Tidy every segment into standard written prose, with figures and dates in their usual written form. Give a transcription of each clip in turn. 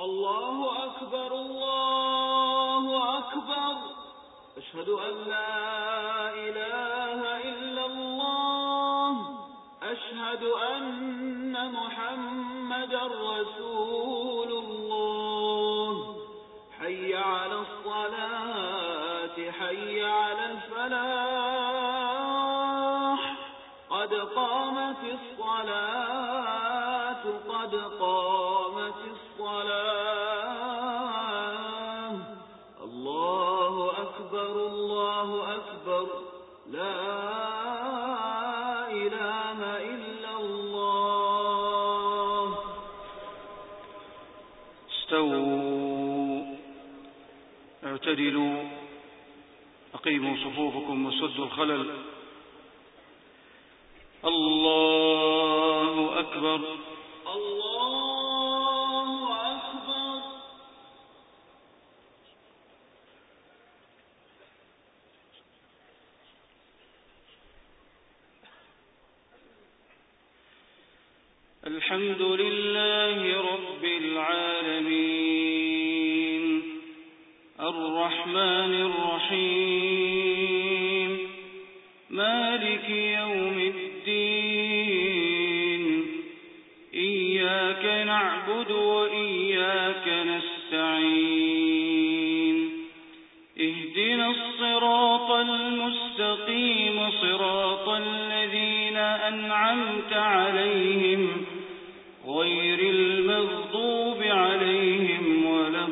الله أكبر الله أكبر أشهد أن لا إله إلا الله أشهد أن محمدا رسول الله حي على الصلاة حي على الفلاح قد قامت الصلاة قد قامت الصلاة الله أكبر لا إله إلا الله. استووا اعتدلوا أقيموا صفوفكم وسدوا الخلل. الله أكبر الله أكبر. الحمد لله رب العالمين الرحمن الرحيم مالك يوم الدين إياك نعبد وإياك نستعين اهدنا الصراط المستقيم صراط الذين أنعمت عليهم غير المغضوب عليهم ولا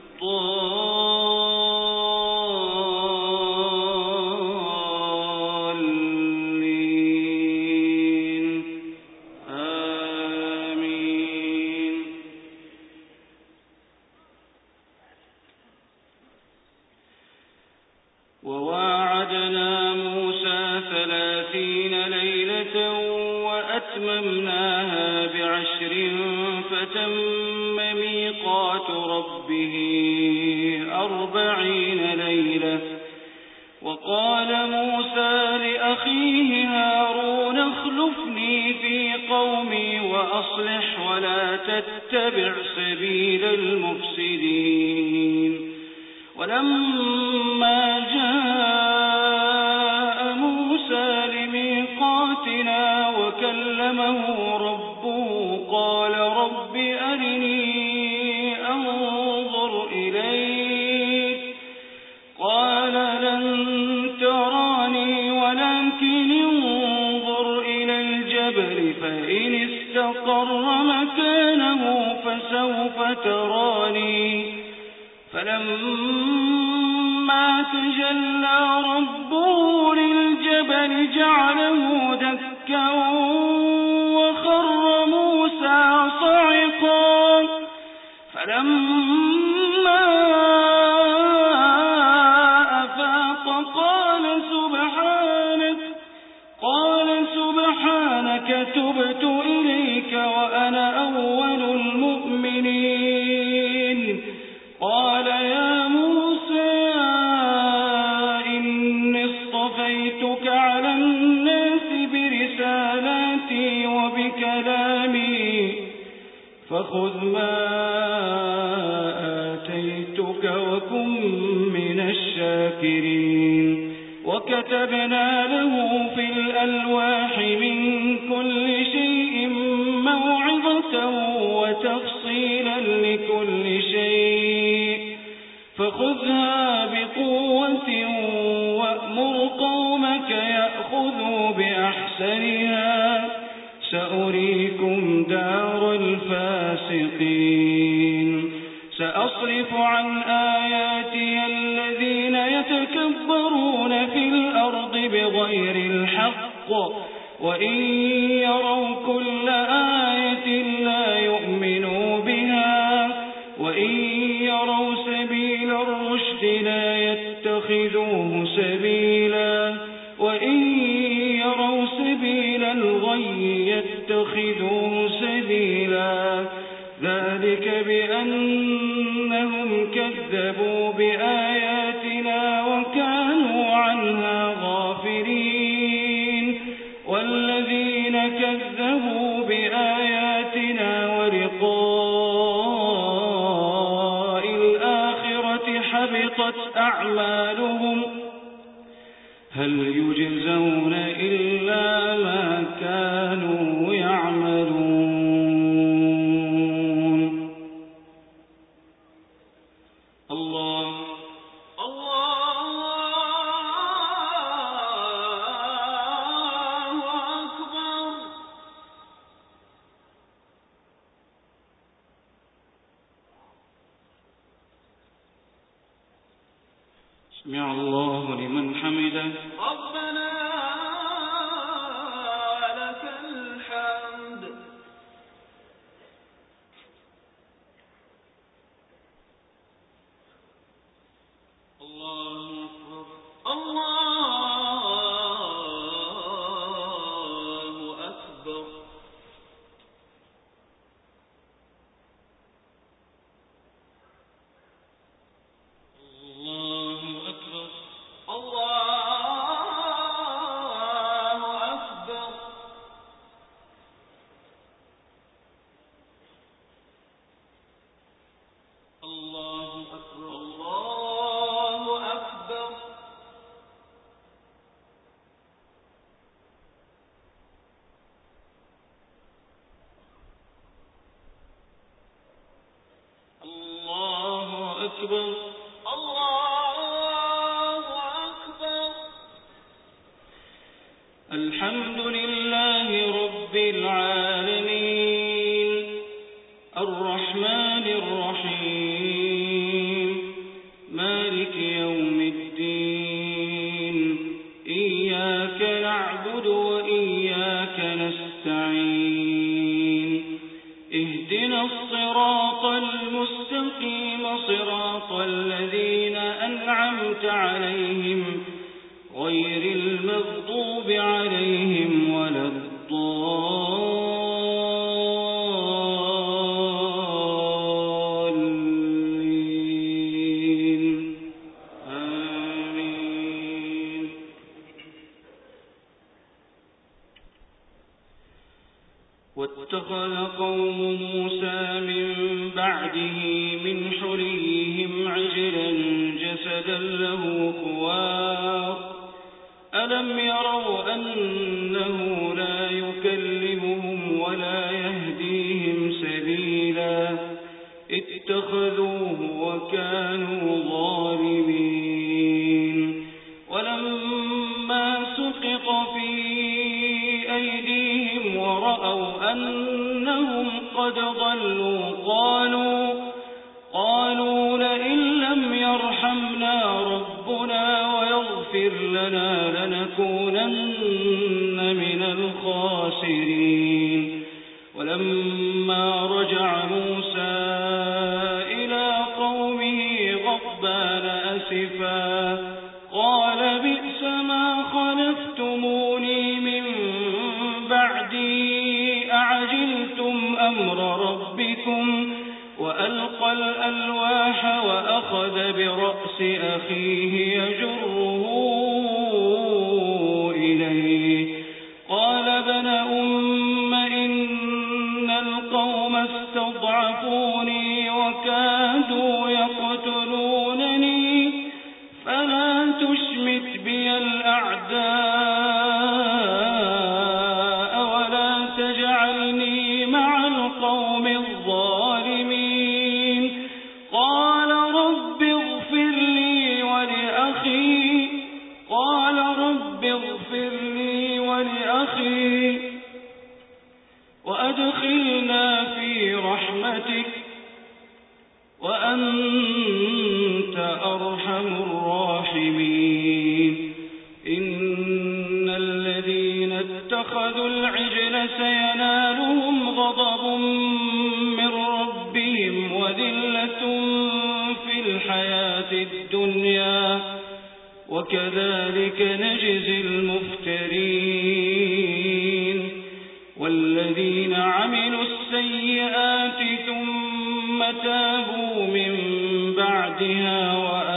الضالين آمين. وواعدنا موسى 30 ليلة وأتممناها ب10 فتم ميقات ربه 40 ليلة. وقال موسى لأخيه هارون اخلفني في قومي وأصلح ولا تتبع سبيل المفسدين. ولما جاء موسى لميقاتنا وكلمه ربه قال رب أرني أنظر إليك قال لن تراني ولكن انظر إلى الجبل فإن استقر مكانه فسوف تراني. فلما تجلى ربه للجبل جعله دكا وخر موسى صعقا. فلما أفاق قال سبحانك تبت إليك وأنا أول المؤمنين. قال يا موسى إني اصطفيتك على الناس برسالاتي وبكلامي فخذ ما آتيتك وكن من الشاكرين. وكتبنا له في الألواح من كل شيء موعظة وتفصيلا لكل شيء فخذها بقوة وأمر قومك يأخذوا بأحسنها سأريكم دار الفاسقين. سأصرف عن آياتي الذين يتكبرون في الأرض بغير الحق وإن يروا كل آية لا يؤمنوا بها وإن يروا سبيل الرشد لا يتخذوه سبيلا وإن يروا سبيل الغي يتخذوه سبيلا. ذلك بأنهم كذبوا بآياتنا وكانوا عنها غافلين. والذين كذبوا بآياتنا ولقاء حبطت أعمالهم هل يجزون إلا ما كانوا يعملون. الله أكبر. سمع الله لمن حمده. ربنا لك الحمد. الله أكبر. الله أكبر. الله أكبر. الله أكبر. الله أكبر. الله أكبر. الله أكبر. الله أكبر. الحمد لله رب العالمين الرحمن الرحيم مالك يوم الدين إياك نعبد وإياك نستعين اهدنا الصراط المستقيم صراط الذين أنعمت عليهم غير المغضوب عليهم ولا الضالين آمين. واتخذ قوم موسى من بعده من حليهم عجلا جسدا له خوار ألم يروا أنه لا يكلمهم ولا يهديهم سبيلا اتخذوه وكانوا ظالمين. ولما سقط في أيديهم ورأوا أنهم قد ضلوا قالوا لئن لم يرحمنا ربنا ويغفر لنا لنكونن من الخاسرين. ولما رجع موسى إلى قومه غضبان أسفا قال بئس ما خلفتموني من بعدي أعجلتم أمر ربكم وألقى الألواح وأخذ برأس أخيه يجره إليه قال ابن أم إن القوم استضعفوني وكادوا يقتلونني فلا تشمت بي الأعداء ولا تجعلني مع القوم الظالمين. قال رب اغفر لي ولأخي وأدخلنا في رحمتك وأنت أرحم الراحمين. إن الذين اتخذوا العجل سينالهم غضب من ربهم وذلة في الحياة الدنيا وكذلك نجزي المفترين. والذين عملوا السيئات ثم تابوا من بعدها